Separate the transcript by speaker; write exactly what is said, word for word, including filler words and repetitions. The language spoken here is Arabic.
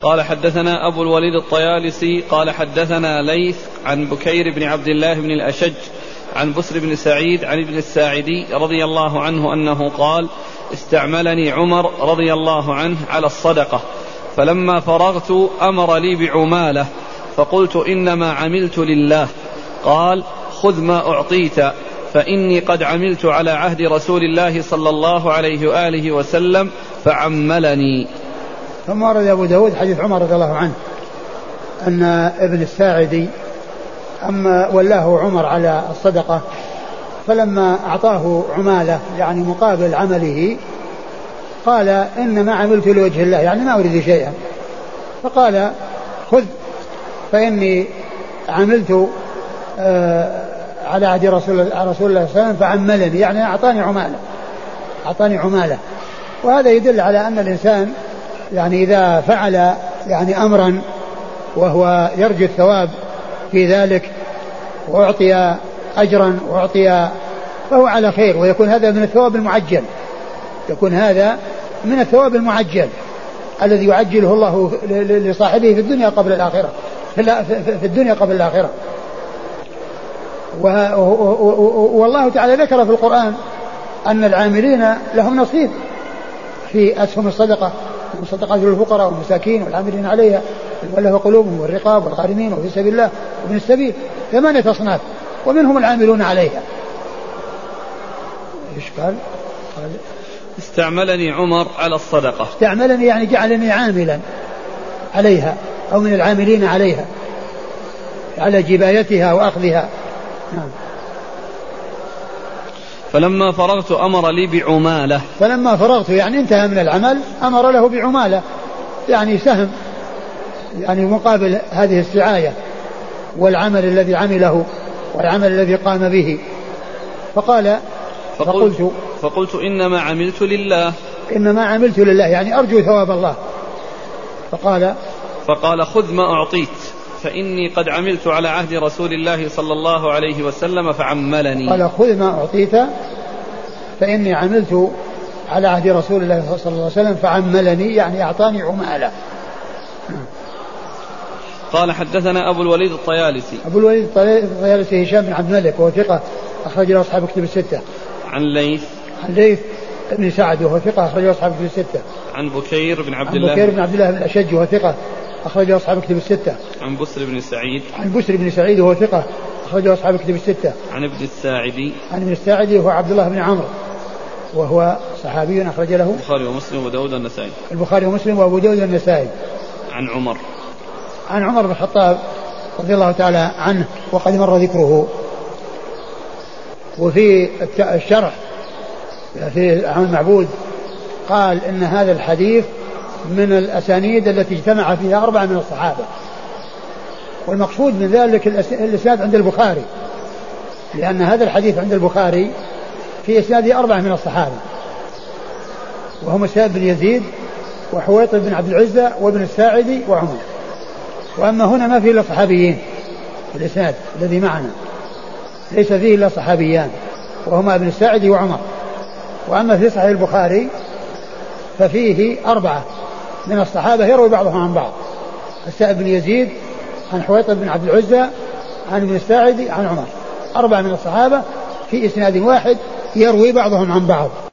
Speaker 1: قال حدثنا أبو الوليد الطيالسي قال حدثنا ليث عن بكير بن عبد الله بن الأشج عن بسر بن سعيد عن ابن الساعدي رضي الله عنه أنه قال استعملني عمر رضي الله عنه على الصدقة فلما فرغت أمر لي بعمالة فقلت إنما عملت لله. قال خذ ما أعطيت فإني قد عملت على عهد رسول الله صلى الله عليه وآله وسلم فعملني.
Speaker 2: ثم ورد أبو داود حديث عمر رضي الله عنه أن ابن الساعدي أما ولاه عمر على الصدقة فلما أعطاه عمالة يعني مقابل عمله قال إنما عملت لوجه الله يعني ما أريد شيئا. فقال خذ فإني عملت آه على عهد رسول الله صلى الله عليه وسلم فعملني يعني أعطاني عمالة أعطاني عمالة. وهذا يدل على أن الإنسان يعني إذا فعل يعني أمرا وهو يرجو الثواب في ذلك وأعطي أجرا وأعطي فهو على خير ويكون هذا من الثواب المعجل يكون هذا من الثواب المعجل الذي يعجله الله لصاحبه في الدنيا قبل الآخرة في الدنيا قبل الآخرة. والله تعالى ذكر في القرآن أن العاملين لهم نصيب في أسهم الصدقة الصدقات للفقراء والمساكين والعاملين عليها والمؤلفة قلوبهم والرقاب والغارمين وفي سبيل الله وابن السبيل ثمانية أصناف ومنهم العاملون عليها. إيش قال؟ قال
Speaker 1: استعملني عمر على الصدقة.
Speaker 2: استعملني يعني جعلني عاملا عليها أو من العاملين عليها على جبايتها وأخذها. نعم.
Speaker 1: فلما فرغت أمر لي بعمالة.
Speaker 2: فلما فرغت يعني انتهى من العمل أمر له بعمالة يعني سهم يعني مقابل هذه السعاية والعمل الذي عمله والعمل الذي قام به. فقال
Speaker 1: فقلت, فقلت, فقلت إنما عملت لله
Speaker 2: إنما عملت لله يعني أرجو ثواب الله. فقال
Speaker 1: فقال خذ ما أعطيت فإني قد عملت على عهد رسول الله صلى الله عليه وسلم فعملني.
Speaker 2: قال خذ ما أعطيت فإني عملت على عهد رسول الله صلى الله عليه وسلم فعملني يعني أعطاني عمالة.
Speaker 1: قال حدثنا أبو الوليد الطيالسي.
Speaker 2: أبو الوليد الطيالسي هشام بن عبد الملك وهو ثقة أخرج له أصحاب كتب الستة.
Speaker 1: عن ليث
Speaker 2: عن ليث بن سعد وهو ثقة أخرج له أصحاب كتب الستة.
Speaker 1: عن بكير بن عبد الله
Speaker 2: عن بكير بن عبد الله بن الأشج وهو ثقة أخرج له أصحاب كتب الستة.
Speaker 1: عن بسر بن سعيد.
Speaker 2: عن بسر بن سعيد وهو ثقة أخرج له أصحاب كتب الستة.
Speaker 1: عن ابن الساعدي.
Speaker 2: عن ابن الساعدي وهو عبد الله بن عمرو وهو صحابي أخرج له
Speaker 1: البخاري ومسلم وداود والنسائي.
Speaker 2: البخاري ومسلم وأبو داود والنسائي.
Speaker 1: عن عمر.
Speaker 2: عن عمر بن الخطاب رضي الله تعالى عنه وقد مر ذكره. وفي الشرح في عون المعبود قال إن هذا الحديث من الأسانيد التي اجتمع فيها أربعة من الصحابة. والمقصود من ذلك الإسناد عند البخاري لأن هذا الحديث عند البخاري في إسناده أربعة من الصحابة وهم سعد بن يزيد وحويطب بن عبد العزة وابن الساعدي وعمر. وأما هنا ما فيه إلا صحابيين الإسناد الذي معنا ليس فيه إلا صحابيان وهما ابن الساعدي وعمر. وأما في صحيح البخاري ففيه أربعة من الصحابة يروي بعضهم عن بعض السائب بن يزيد عن حويطب بن عبد العزة عن ابن الساعدي عن عمر. أربعة من الصحابة في إسناد واحد يروي بعضهم عن بعض.